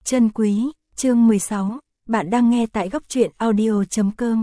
Chân quý, chương 16, bạn đang nghe tại góc truyện audio.com.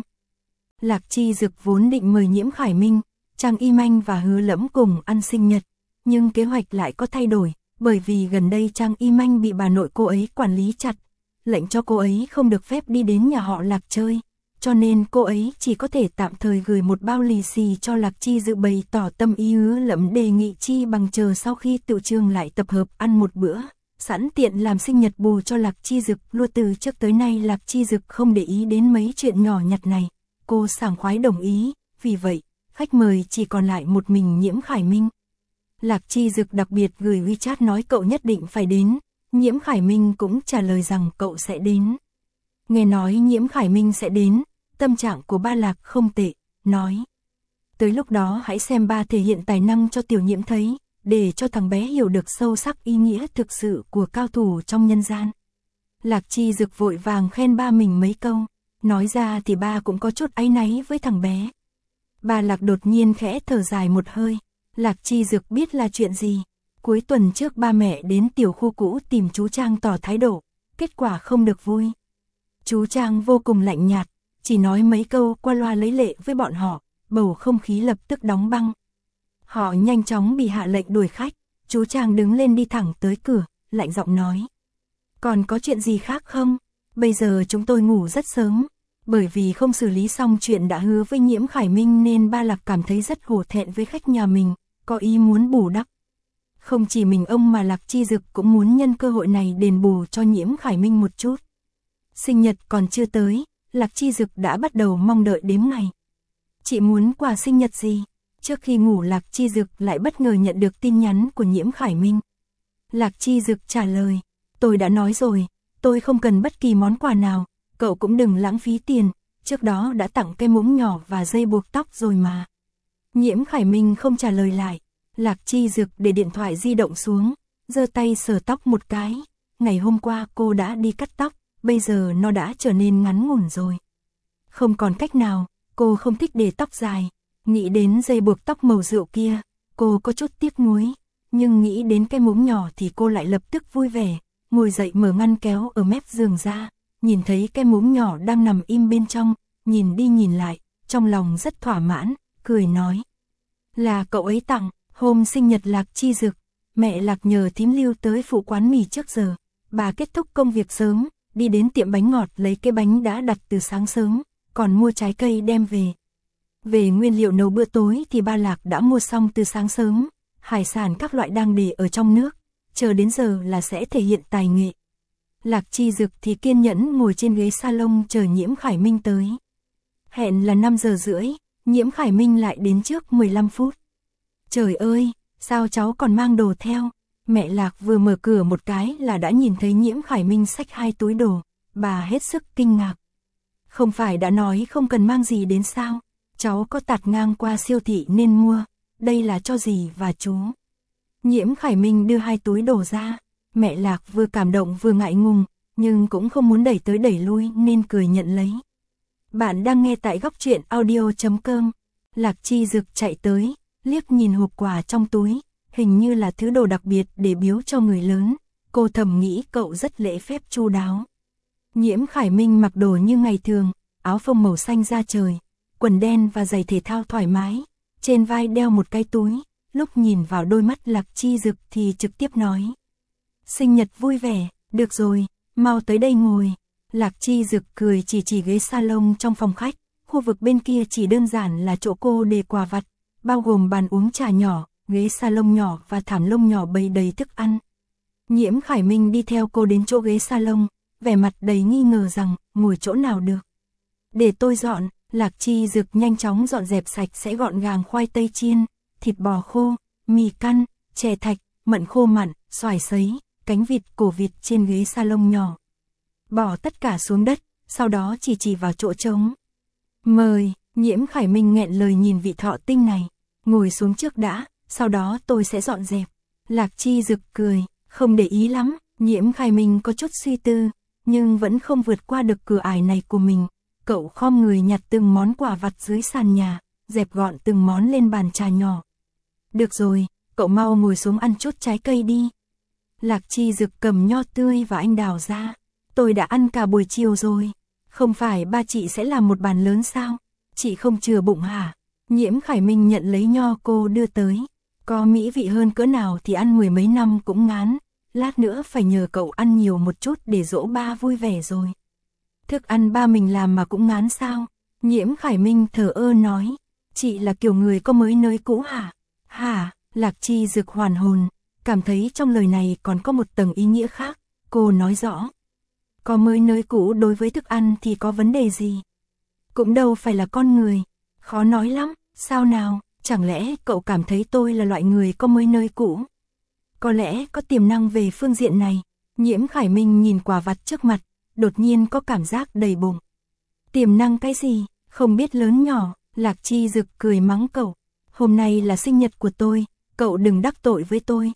Lạc Chi Dực vốn định mời Nhiễm Khải Minh, Trang Y Manh và Hứa Lẫm cùng ăn sinh nhật, nhưng kế hoạch lại có thay đổi, bởi vì gần đây Trang Y Manh bị bà nội cô ấy quản lý chặt, lệnh cho cô ấy không được phép đi đến nhà họ Lạc chơi, cho nên cô ấy chỉ có thể tạm thời gửi một bao lì xì cho Lạc Chi Dực bày tỏ tâm ý. Hứa Lẫm đề nghị chi bằng chờ sau khi tựu trường lại tập hợp ăn một bữa, sẵn tiện làm sinh nhật bù cho Lạc Chi Dực. Luôn từ trước tới nay Lạc Chi Dực không để ý đến mấy chuyện nhỏ nhặt này, cô sảng khoái đồng ý, vì vậy, khách mời chỉ còn lại một mình Nhiễm Khải Minh. Lạc Chi Dực đặc biệt gửi WeChat nói cậu nhất định phải đến, Nhiễm Khải Minh cũng trả lời rằng cậu sẽ đến. Nghe nói Nhiễm Khải Minh sẽ đến, tâm trạng của ba Lạc không tệ, nói: tới lúc đó hãy xem ba thể hiện tài năng cho tiểu Nhiễm thấy, để cho thằng bé hiểu được sâu sắc ý nghĩa thực sự của cao thủ trong nhân gian. Lạc Chi Dực vội vàng khen ba mình mấy câu, nói ra thì ba cũng có chút áy náy với thằng bé. Ba Lạc đột nhiên khẽ thở dài một hơi, Lạc Chi Dực biết là chuyện gì. Cuối tuần trước ba mẹ đến tiểu khu cũ tìm chú Trang tỏ thái độ, kết quả không được vui. Chú Trang vô cùng lạnh nhạt, chỉ nói mấy câu qua loa lấy lệ với bọn họ, bầu không khí lập tức đóng băng. Họ nhanh chóng bị hạ lệnh đuổi khách, chú Trang đứng lên đi thẳng tới cửa, lạnh giọng nói: còn có chuyện gì khác không? Bây giờ chúng tôi ngủ rất sớm, bởi vì không xử lý xong chuyện đã hứa với Nhiễm Khải Minh nên ba Lạc cảm thấy rất hổ thẹn với khách nhà mình, có ý muốn bù đắp. Không chỉ mình ông mà Lạc Chi Dực cũng muốn nhân cơ hội này đền bù cho Nhiễm Khải Minh một chút. Sinh nhật còn chưa tới, Lạc Chi Dực đã bắt đầu mong đợi đếm ngày. Chị muốn quà sinh nhật gì? Trước khi ngủ Lạc Chi Dực lại bất ngờ nhận được tin nhắn của Nhiễm Khải Minh. Lạc Chi Dực trả lời: tôi đã nói rồi, tôi không cần bất kỳ món quà nào, cậu cũng đừng lãng phí tiền, trước đó đã tặng cái muỗng nhỏ và dây buộc tóc rồi mà. Nhiễm Khải Minh không trả lời lại, Lạc Chi Dực để điện thoại di động xuống, giơ tay sờ tóc một cái, ngày hôm qua cô đã đi cắt tóc, bây giờ nó đã trở nên ngắn ngủn rồi. Không còn cách nào, cô không thích để tóc dài, nghĩ đến dây buộc tóc màu rượu kia, cô có chút tiếc nuối, nhưng nghĩ đến cái muỗng nhỏ thì cô lại lập tức vui vẻ, ngồi dậy mở ngăn kéo ở mép giường ra, nhìn thấy cái muỗng nhỏ đang nằm im bên trong, nhìn đi nhìn lại, trong lòng rất thỏa mãn, cười nói: là cậu ấy tặng, hôm sinh nhật Lạc Chi Dực, mẹ Lạc nhờ thím Lưu tới phụ quán mì trước giờ, bà kết thúc công việc sớm, đi đến tiệm bánh ngọt lấy cái bánh đã đặt từ sáng sớm, còn mua trái cây đem về. Về nguyên liệu nấu bữa tối thì ba Lạc đã mua xong từ sáng sớm, hải sản các loại đang để ở trong nước, chờ đến giờ là sẽ thể hiện tài nghệ. Lạc Chi Dực thì kiên nhẫn ngồi trên ghế salon chờ Nhiễm Khải Minh tới. Hẹn là 5 giờ rưỡi, Nhiễm Khải Minh lại đến trước 15 phút. Trời ơi, sao cháu còn mang đồ theo? Mẹ Lạc vừa mở cửa một cái là đã nhìn thấy Nhiễm Khải Minh xách 2 túi đồ, bà hết sức kinh ngạc. Không phải đã nói không cần mang gì đến sao? Cháu có tạt ngang qua siêu thị nên mua, đây là cho dì và chú. Nhiễm Khải Minh đưa 2 túi đồ ra, mẹ Lạc vừa cảm động vừa ngại ngùng, nhưng cũng không muốn đẩy tới đẩy lui nên cười nhận lấy. Bạn đang nghe tại góc truyện audio.com. Lạc Chi Dực chạy tới, liếc nhìn hộp quà trong túi, hình như là thứ đồ đặc biệt để biếu cho người lớn, cô thầm nghĩ cậu rất lễ phép chu đáo. Nhiễm Khải Minh mặc đồ như ngày thường, áo phông màu xanh da trời, quần đen và giày thể thao thoải mái, trên vai đeo một cái túi, lúc nhìn vào đôi mắt Lạc Chi Dực thì trực tiếp nói: sinh nhật vui vẻ, được rồi, mau tới đây ngồi. Lạc Chi Dực cười chỉ ghế salon trong phòng khách, khu vực bên kia chỉ đơn giản là chỗ cô để quà vặt, bao gồm bàn uống trà nhỏ, ghế salon nhỏ và thảm lông nhỏ bày đầy thức ăn. Nhiễm Khải Minh đi theo cô đến chỗ ghế salon, vẻ mặt đầy nghi ngờ rằng ngồi chỗ nào được. Để tôi dọn. Lạc Chi Dực nhanh chóng dọn dẹp sạch sẽ gọn gàng khoai tây chiên, thịt bò khô, mì căn, chè thạch, mận khô mặn, xoài sấy, cánh vịt, cổ vịt trên ghế salon nhỏ. Bỏ tất cả xuống đất, sau đó chỉ vào chỗ trống. Mời. Nhiễm Khải Minh nghẹn lời nhìn vị thọ tinh này, ngồi xuống trước đã, sau đó tôi sẽ dọn dẹp. Lạc Chi Dực cười, không để ý lắm, Nhiễm Khải Minh có chút suy tư, nhưng vẫn không vượt qua được cửa ải này của mình. Cậu khom người nhặt từng món quà vặt dưới sàn nhà, dẹp gọn từng món lên bàn trà nhỏ. Được rồi, cậu mau ngồi xuống ăn chút trái cây đi. Lạc Chi Dực cầm nho tươi và anh đào ra. Tôi đã ăn cả buổi chiều rồi. Không phải ba chị sẽ làm một bàn lớn sao? Chị không chừa bụng hả? Nhiễm Khải Minh nhận lấy nho cô đưa tới. Có mỹ vị hơn cỡ nào thì ăn mười mấy năm cũng ngán. Lát nữa phải nhờ cậu ăn nhiều một chút để dỗ ba vui vẻ rồi. Thức ăn ba mình làm mà cũng ngán sao? Nhiễm Khải Minh thờ ơ nói. Chị là kiểu người có mới nới cũ hả? Hả? Lạc Chi Dực hoàn hồn. Cảm thấy trong lời này còn có một tầng ý nghĩa khác. Cô nói rõ. Có mới nới cũ đối với thức ăn thì có vấn đề gì? Cũng đâu phải là con người. Khó nói lắm. Sao nào? Chẳng lẽ cậu cảm thấy tôi là loại người có mới nới cũ? Có lẽ có tiềm năng về phương diện này. Nhiễm Khải Minh nhìn quả vặt trước mặt, đột nhiên có cảm giác đầy bụng. Tiềm năng cái gì? Không biết lớn nhỏ. Lạc Chi Dực cười mắng cậu. Hôm nay là sinh nhật của tôi, cậu đừng đắc tội với tôi.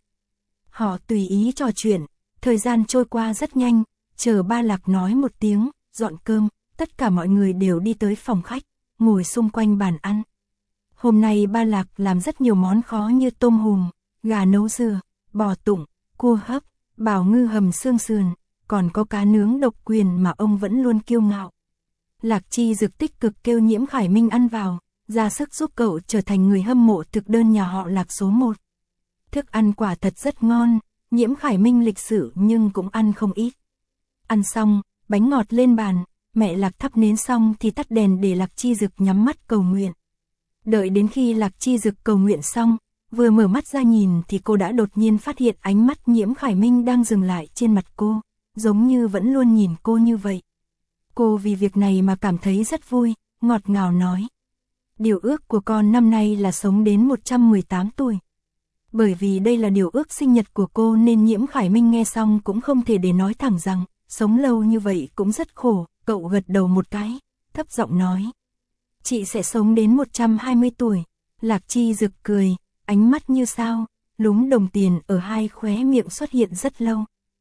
Họ tùy ý trò chuyện, thời gian trôi qua rất nhanh, chờ ba Lạc nói một tiếng, dọn cơm, tất cả mọi người đều đi tới phòng khách, ngồi xung quanh bàn ăn. Hôm nay ba Lạc làm rất nhiều món khó như tôm hùm, gà nấu dừa, bò tụng, cua hấp, bào ngư hầm xương sườn, còn có cá nướng độc quyền mà ông vẫn luôn kiêu ngạo. Lạc Chi Dực tích cực kêu Nhiễm Khải Minh ăn vào, ra sức giúp cậu trở thành người hâm mộ thực đơn nhà họ Lạc số 1. Thức ăn quả thật rất ngon, Nhiễm Khải Minh lịch sự nhưng cũng ăn không ít. Ăn xong, bánh ngọt lên bàn, mẹ Lạc thắp nến xong thì tắt đèn để Lạc Chi Dực nhắm mắt cầu nguyện. Đợi đến khi Lạc Chi Dực cầu nguyện xong, vừa mở mắt ra nhìn thì cô đã đột nhiên phát hiện ánh mắt Nhiễm Khải Minh đang dừng lại trên mặt cô, giống như vẫn luôn nhìn cô như vậy. Cô vì việc này mà cảm thấy rất vui, ngọt ngào nói. Điều ước của con năm nay là sống đến 118 tuổi. Bởi vì đây là điều ước sinh nhật của cô nên Nhiễm Khải Minh nghe xong cũng không thể để nói thẳng rằng, sống lâu như vậy cũng rất khổ, cậu gật đầu một cái, thấp giọng nói. Chị sẽ sống đến 120 tuổi. Lạc Chi Dực cười, ánh mắt như sao, lúm đồng tiền ở hai khóe miệng xuất hiện rất lâu.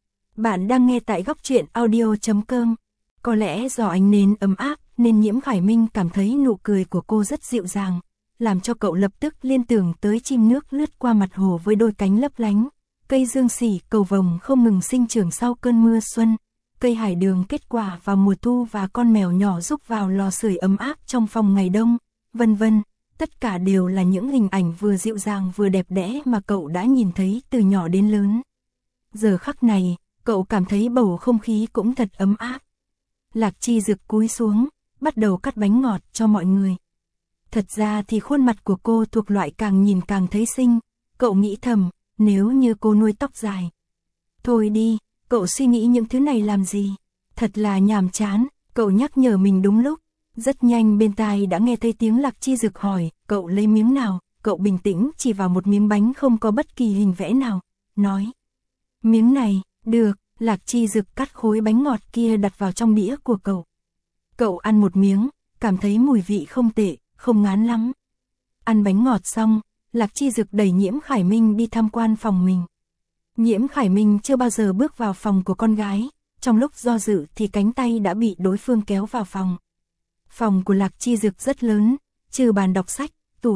Bạn đang nghe tại góc truyện audio.com. Có lẽ do ánh nến ấm áp nên Nhiễm Khải Minh cảm thấy nụ cười của cô rất dịu dàng, làm cho cậu lập tức liên tưởng tới chim nước lướt qua mặt hồ với đôi cánh lấp lánh, cây dương sỉ cầu vồng không ngừng sinh trưởng sau cơn mưa xuân, cây hải đường kết quả vào mùa thu và con mèo nhỏ rúc vào lò sưởi ấm áp trong phòng ngày đông, vân vân. Tất cả đều là những hình ảnh vừa dịu dàng vừa đẹp đẽ mà cậu đã nhìn thấy từ nhỏ đến lớn. Giờ khắc này, cậu cảm thấy bầu không khí cũng thật ấm áp. Lạc Chi Dực cúi xuống, bắt đầu cắt bánh ngọt cho mọi người. Thật ra thì khuôn mặt của cô thuộc loại càng nhìn càng thấy xinh, cậu nghĩ thầm, nếu như cô nuôi tóc dài. Thôi đi, cậu suy nghĩ những thứ này làm gì? Thật là nhàm chán, cậu nhắc nhở mình đúng lúc. Rất nhanh bên tai đã nghe thấy tiếng Lạc Chi Dực hỏi, cậu lấy miếng nào? Cậu bình tĩnh chỉ vào một miếng bánh không có bất kỳ hình vẽ nào, nói. Miếng này, được. Lạc Chi Dực cắt khối bánh ngọt kia đặt vào trong đĩa của cậu. Cậu ăn một miếng, cảm thấy mùi vị không tệ, không ngán lắm. Ăn bánh ngọt xong, Lạc Chi Dực đẩy Nhiễm Khải Minh đi tham quan phòng mình. Nhiễm Khải Minh chưa bao giờ bước vào phòng của con gái, trong lúc do dự thì cánh tay đã bị đối phương kéo vào phòng. Phòng của Lạc Chi Dực rất lớn, trừ bàn đọc sách,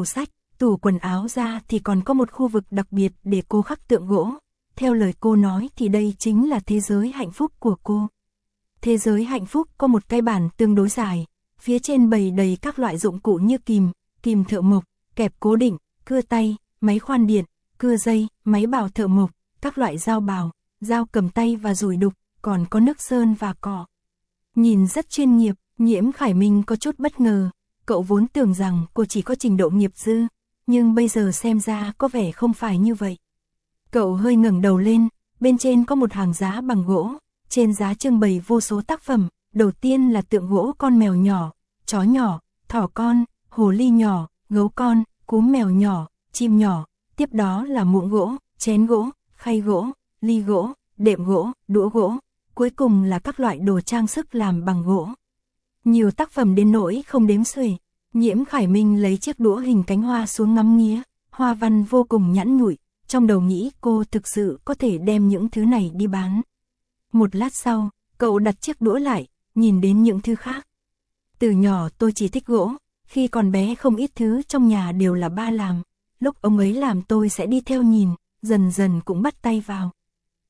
tủ quần áo ra thì còn có một khu vực đặc biệt để cô khắc tượng gỗ. Theo lời cô nói thì đây chính là thế giới hạnh phúc của cô. Thế giới hạnh phúc có một cái bàn tương đối dài, phía trên bày đầy các loại dụng cụ như kìm thợ mộc, kẹp cố định, cưa tay, máy khoan điện, cưa dây, máy bào thợ mộc, các loại dao bào, dao cầm tay và dùi đục, còn có nước sơn và cọ. Nhìn rất chuyên nghiệp, Nhiễm Khải Minh có chút bất ngờ, cậu vốn tưởng rằng cô chỉ có trình độ nghiệp dư, nhưng bây giờ xem ra có vẻ không phải như vậy. Cậu hơi ngẩng đầu lên, bên trên có một hàng giá bằng gỗ, trên giá trưng bày vô số tác phẩm, đầu tiên là tượng gỗ con mèo nhỏ, chó nhỏ, thỏ con, hồ ly nhỏ, gấu con, cúm mèo nhỏ, chim nhỏ, tiếp đó là muỗng gỗ, chén gỗ, khay gỗ, ly gỗ, đệm gỗ, đũa gỗ, cuối cùng là các loại đồ trang sức làm bằng gỗ. Nhiều tác phẩm đến nỗi không đếm xuể. Nhiễm Khải Minh lấy chiếc đũa hình cánh hoa xuống ngắm nghía, hoa văn vô cùng nhẵn nhụi. Trong đầu nghĩ cô thực sự có thể đem những thứ này đi bán. Một lát sau, cậu đặt chiếc đũa lại, nhìn đến những thứ khác. Từ nhỏ tôi chỉ thích gỗ, khi còn bé không ít thứ trong nhà đều là ba làm. Lúc ông ấy làm tôi sẽ đi theo nhìn, dần dần cũng bắt tay vào.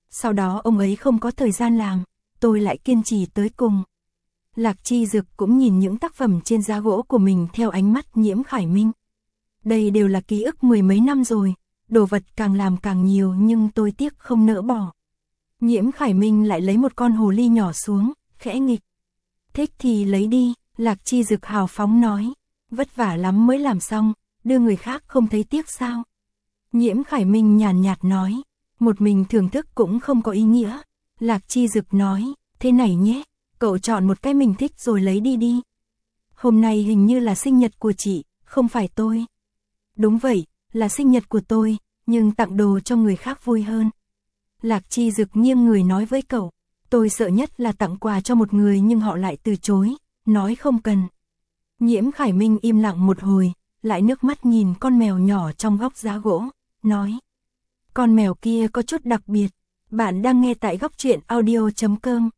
sau đó ông ấy không có thời gian làm, tôi lại kiên trì tới cùng. Lạc Chi Dực cũng nhìn những tác phẩm trên giá gỗ của mình theo ánh mắt Nhiễm Khải Minh. Đây đều là ký ức mười mấy năm rồi, đồ vật càng làm càng nhiều nhưng tôi tiếc không nỡ bỏ. Nhiễm Khải Minh lại lấy một con hồ ly nhỏ xuống, khẽ nghịch. Thích thì lấy đi, Lạc Chi Dực hào phóng nói. Vất vả lắm mới làm xong, đưa người khác không thấy tiếc sao? Nhiễm Khải Minh nhàn nhạt nói. Một mình thưởng thức cũng không có ý nghĩa. Lạc Chi Dực nói, thế này nhé, cậu chọn một cái mình thích rồi lấy đi đi. Hôm nay hình như là sinh nhật của chị, không phải tôi. Đúng vậy, là sinh nhật của tôi, nhưng tặng đồ cho người khác vui hơn. Lạc Chi Dực nghiêng người nói với cậu, tôi sợ nhất là tặng quà cho một người nhưng họ lại từ chối, nói không cần. Nhiễm Khải Minh im lặng một hồi, lại nước mắt nhìn con mèo nhỏ trong góc giá gỗ, nói. Con mèo kia có chút đặc biệt, bạn đang nghe tại góc truyện audio.com.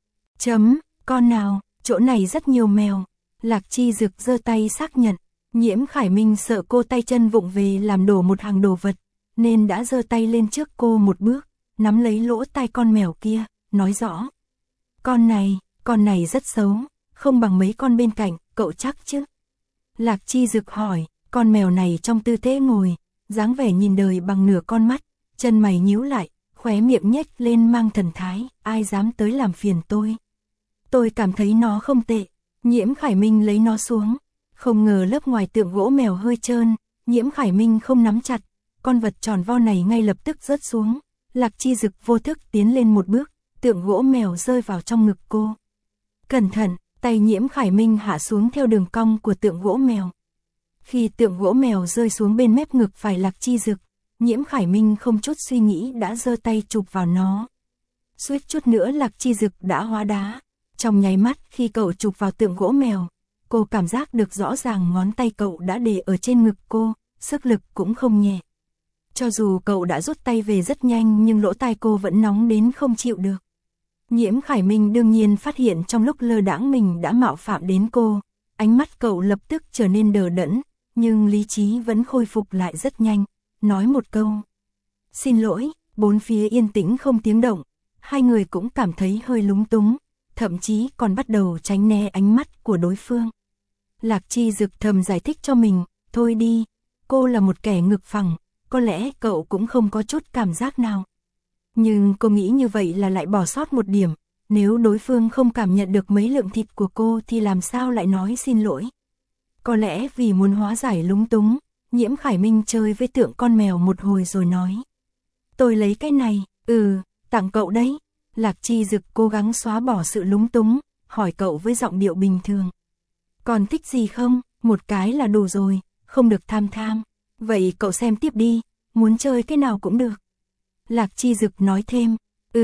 Con nào, chỗ này rất nhiều mèo. Lạc Chi Dực giơ tay xác nhận, Nhiễm Khải Minh sợ cô tay chân vụng về làm đổ một hàng đồ vật, nên đã giơ tay lên trước cô một bước, nắm lấy lỗ tai con mèo kia, nói rõ. Con này rất xấu, không bằng mấy con bên cạnh, cậu chắc chứ? Lạc Chi Dực hỏi, con mèo này trong tư thế ngồi, dáng vẻ nhìn đời bằng nửa con mắt, chân mày nhíu lại, khóe miệng nhếch lên mang thần thái, ai dám tới làm phiền tôi. Tôi cảm thấy nó không tệ. Nhiễm Khải Minh lấy nó xuống, không ngờ lớp ngoài tượng gỗ mèo hơi trơn, Nhiễm Khải Minh không nắm chặt, con vật tròn vo này ngay lập tức rớt xuống. Lạc Chi Dực vô thức tiến lên một bước, tượng gỗ mèo rơi vào trong ngực cô. Cẩn thận, tay Nhiễm Khải Minh hạ xuống theo đường cong của tượng gỗ mèo. Khi tượng gỗ mèo rơi xuống bên mép ngực phải Lạc Chi Dực, Nhiễm Khải Minh không chút suy nghĩ đã giơ tay chụp vào nó. Suýt chút nữa Lạc Chi Dực đã hóa đá. Trong nháy mắt khi cậu chụp vào tượng gỗ mèo, cô cảm giác được rõ ràng ngón tay cậu đã để ở trên ngực cô, sức lực cũng không nhẹ. Cho dù cậu đã rút tay về rất nhanh nhưng lỗ tai cô vẫn nóng đến không chịu được. Nhiễm Khải Minh đương nhiên phát hiện trong lúc lơ đãng mình đã mạo phạm đến cô, ánh mắt cậu lập tức trở nên đờ đẫn, nhưng lý trí vẫn khôi phục lại rất nhanh, nói một câu. Xin lỗi, bốn phía yên tĩnh không tiếng động, hai người cũng cảm thấy hơi lúng túng, thậm chí còn bắt đầu tránh né ánh mắt của đối phương. Lạc Chi Dực thầm giải thích cho mình, thôi đi, cô là một kẻ ngực phẳng, có lẽ cậu cũng không có chút cảm giác nào. Nhưng cô nghĩ như vậy là lại bỏ sót một điểm, nếu đối phương không cảm nhận được mấy lượng thịt của cô thì làm sao lại nói xin lỗi. Có lẽ vì muốn hóa giải lúng túng, Nhiễm Khải Minh chơi với tượng con mèo một hồi rồi nói. Tôi lấy cái này, tặng cậu đấy. Lạc Chi Dực cố gắng xóa bỏ sự lúng túng, hỏi cậu với giọng điệu bình thường. Còn thích gì không? Một cái là đủ rồi, không được tham tham. Vậy cậu xem tiếp đi, muốn chơi cái nào cũng được. Lạc Chi Dực nói thêm.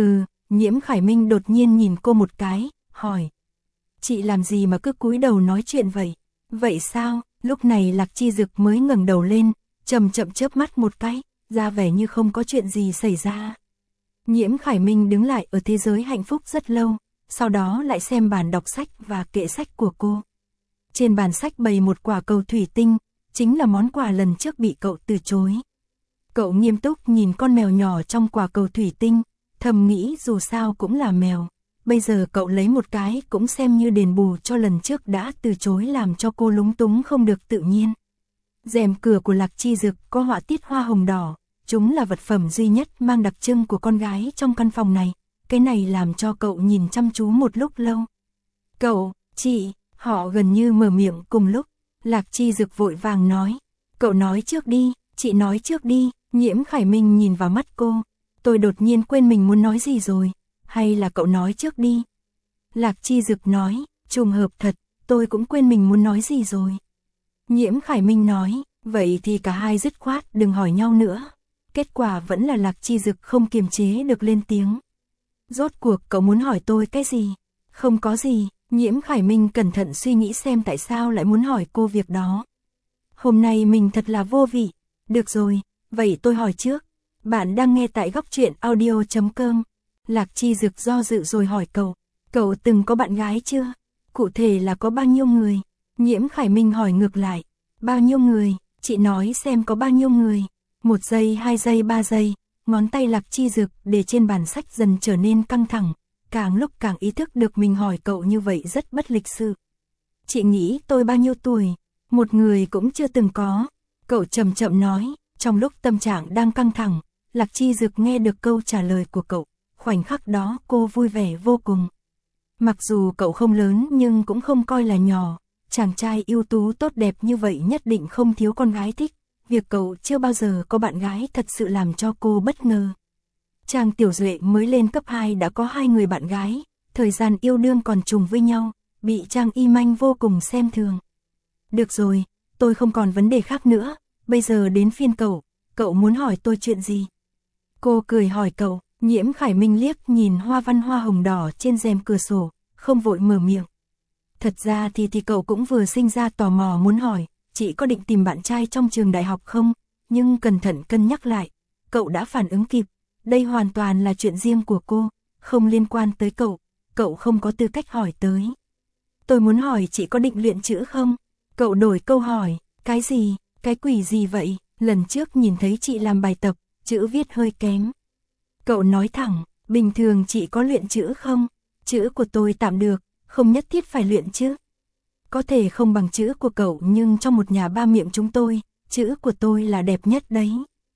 Nhiễm Khải Minh đột nhiên nhìn cô một cái, hỏi. Chị làm gì mà cứ cúi đầu nói chuyện vậy? Vậy sao? Lúc này Lạc Chi Dực mới ngẩng đầu lên, chậm chậm chớp mắt một cái, ra vẻ như không có chuyện gì xảy ra. Nhiễm Khải Minh đứng lại ở thế giới hạnh phúc rất lâu, sau đó lại xem bàn đọc sách và kệ sách của cô. Trên bàn sách bày một quả cầu thủy tinh, chính là món quà lần trước bị cậu từ chối. Cậu nghiêm túc nhìn con mèo nhỏ trong quả cầu thủy tinh, thầm nghĩ dù sao cũng là mèo. Bây giờ cậu lấy một cái cũng xem như đền bù cho lần trước đã từ chối làm cho cô lúng túng không được tự nhiên. Rèm cửa của Lạc Chi Dực có họa tiết hoa hồng đỏ, chúng là vật phẩm duy nhất mang đặc trưng của con gái trong căn phòng này. Cái này làm cho cậu nhìn chăm chú một lúc lâu. Cậu, chị, họ gần như mở miệng cùng lúc. Lạc Chi Dực vội vàng nói. Cậu nói trước đi, chị nói trước đi. Nhiễm Khải Minh nhìn vào mắt cô. Tôi đột nhiên quên mình muốn nói gì rồi. Hay là cậu nói trước đi? Lạc Chi Dực nói, trùng hợp thật, tôi cũng quên mình muốn nói gì rồi. Nhiễm Khải Minh nói, vậy thì cả hai dứt khoát đừng hỏi nhau nữa. Kết quả vẫn là Lạc Chi Dực không kiềm chế được lên tiếng. Rốt cuộc cậu muốn hỏi tôi cái gì? Không có gì. Nhiễm Khải Minh cẩn thận suy nghĩ xem tại sao lại muốn hỏi cô việc đó. Hôm nay mình thật là vô vị. Được rồi, vậy tôi hỏi trước. Bạn đang nghe tại góc truyện audio.com. Lạc Chi Dực do dự rồi hỏi cậu. Cậu từng có bạn gái chưa? Cụ thể là có bao nhiêu người? Nhiễm Khải Minh hỏi ngược lại. Bao nhiêu người? Chị nói xem có bao nhiêu người? 1 giây, 2 giây, 3 giây. ngón tay Lạc Chi Dực để trên bàn sách dần trở nên căng thẳng, càng lúc càng ý thức được mình hỏi cậu như vậy rất bất lịch sự. Chị nghĩ tôi bao nhiêu tuổi? Một người cũng chưa từng có. Cậu chậm chậm nói, trong lúc tâm trạng đang căng thẳng, Lạc Chi Dực nghe được câu trả lời của cậu, khoảnh khắc đó cô vui vẻ vô cùng. Mặc dù cậu không lớn nhưng cũng không coi là nhỏ, chàng trai ưu tú tốt đẹp như vậy nhất định không thiếu con gái thích, việc cậu chưa bao giờ có bạn gái thật sự làm cho cô bất ngờ. Trang Tiểu Duệ mới lên cấp 2 đã có 2 người bạn gái, thời gian yêu đương còn trùng với nhau, bị Trang Y Manh vô cùng xem thường. Được rồi, tôi không còn vấn đề khác nữa, bây giờ đến phiên cậu muốn hỏi tôi chuyện gì? Cô cười hỏi cậu, Nhiễm Khải Minh liếc nhìn hoa văn hoa hồng đỏ trên rèm cửa sổ, không vội mở miệng. Thật ra thì cậu cũng vừa sinh ra tò mò muốn hỏi, chị có định tìm bạn trai trong trường đại học không? Nhưng cẩn thận cân nhắc lại, cậu đã phản ứng kịp, đây hoàn toàn là chuyện riêng của cô, không liên quan tới cậu không có tư cách hỏi tới. Tôi muốn hỏi chị có định luyện chữ không? Cậu đổi câu hỏi, cái gì, cái quỷ gì vậy? Lần trước nhìn thấy chị làm bài tập, chữ viết hơi kém. Cậu nói thẳng, bình thường chị có luyện chữ không? Chữ của tôi tạm được, không nhất thiết phải luyện chứ. Có thể không bằng chữ của cậu nhưng trong một nhà ba miệng chúng tôi, chữ của tôi là đẹp nhất đấy.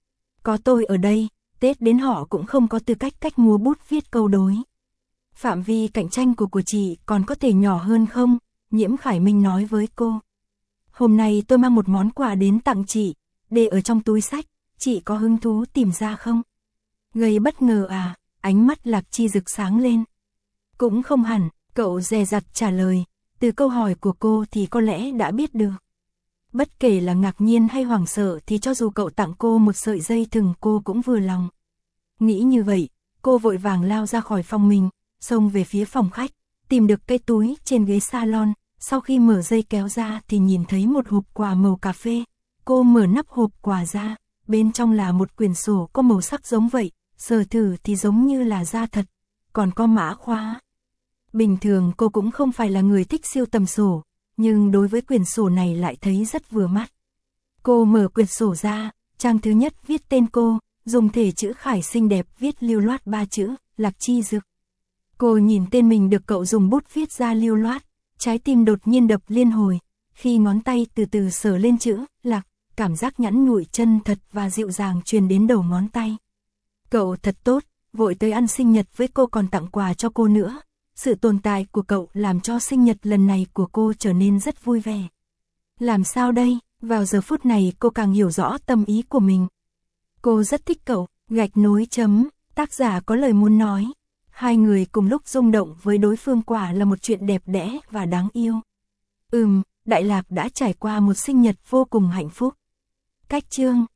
Có tôi ở đây, Tết đến họ cũng không có tư cách mua bút viết câu đối. Phạm vi cạnh tranh của chị còn có thể nhỏ hơn không? Nhiễm Khải Minh nói với cô. Hôm nay tôi mang một món quà đến tặng chị, để ở trong túi sách, chị có hứng thú tìm ra không? Gây bất ngờ à? Ánh mắt Lạc Chi Dực sáng lên. Cũng không hẳn, cậu dè dặt trả lời, từ câu hỏi của cô thì có lẽ đã biết được. Bất kể là ngạc nhiên hay hoảng sợ thì cho dù cậu tặng cô một sợi dây thừng cô cũng vừa lòng. Nghĩ như vậy, cô vội vàng lao ra khỏi phòng mình, xông về phía phòng khách, tìm được cái túi trên ghế salon, sau khi mở dây kéo ra thì nhìn thấy một hộp quà màu cà phê. Cô mở nắp hộp quà ra, bên trong là một quyển sổ có màu sắc giống vậy, sờ thử thì giống như là da thật, còn có mã khóa. Bình thường cô cũng không phải là người thích sưu tầm sổ, nhưng đối với quyển sổ này lại thấy rất vừa mắt. Cô mở quyển sổ ra, trang thứ nhất viết tên cô, dùng thể chữ khải xinh đẹp viết lưu loát 3 chữ, Lạc Chi Dực. Cô nhìn tên mình được cậu dùng bút viết ra lưu loát, trái tim đột nhiên đập liên hồi, khi ngón tay từ từ sờ lên chữ Lạc, cảm giác nhẵn nhụi chân thật và dịu dàng truyền đến đầu ngón tay. Cậu thật tốt, vội tới ăn sinh nhật với cô còn tặng quà cho cô nữa. Sự tồn tại của cậu làm cho sinh nhật lần này của cô trở nên rất vui vẻ. Làm sao đây? Vào giờ phút này cô càng hiểu rõ tâm ý của mình. Cô rất thích cậu, gạch nối chấm, tác giả có lời muốn nói. Hai người cùng lúc rung động với đối phương quả là một chuyện đẹp đẽ và đáng yêu. Đại Lạc đã trải qua một sinh nhật vô cùng hạnh phúc. Cách chương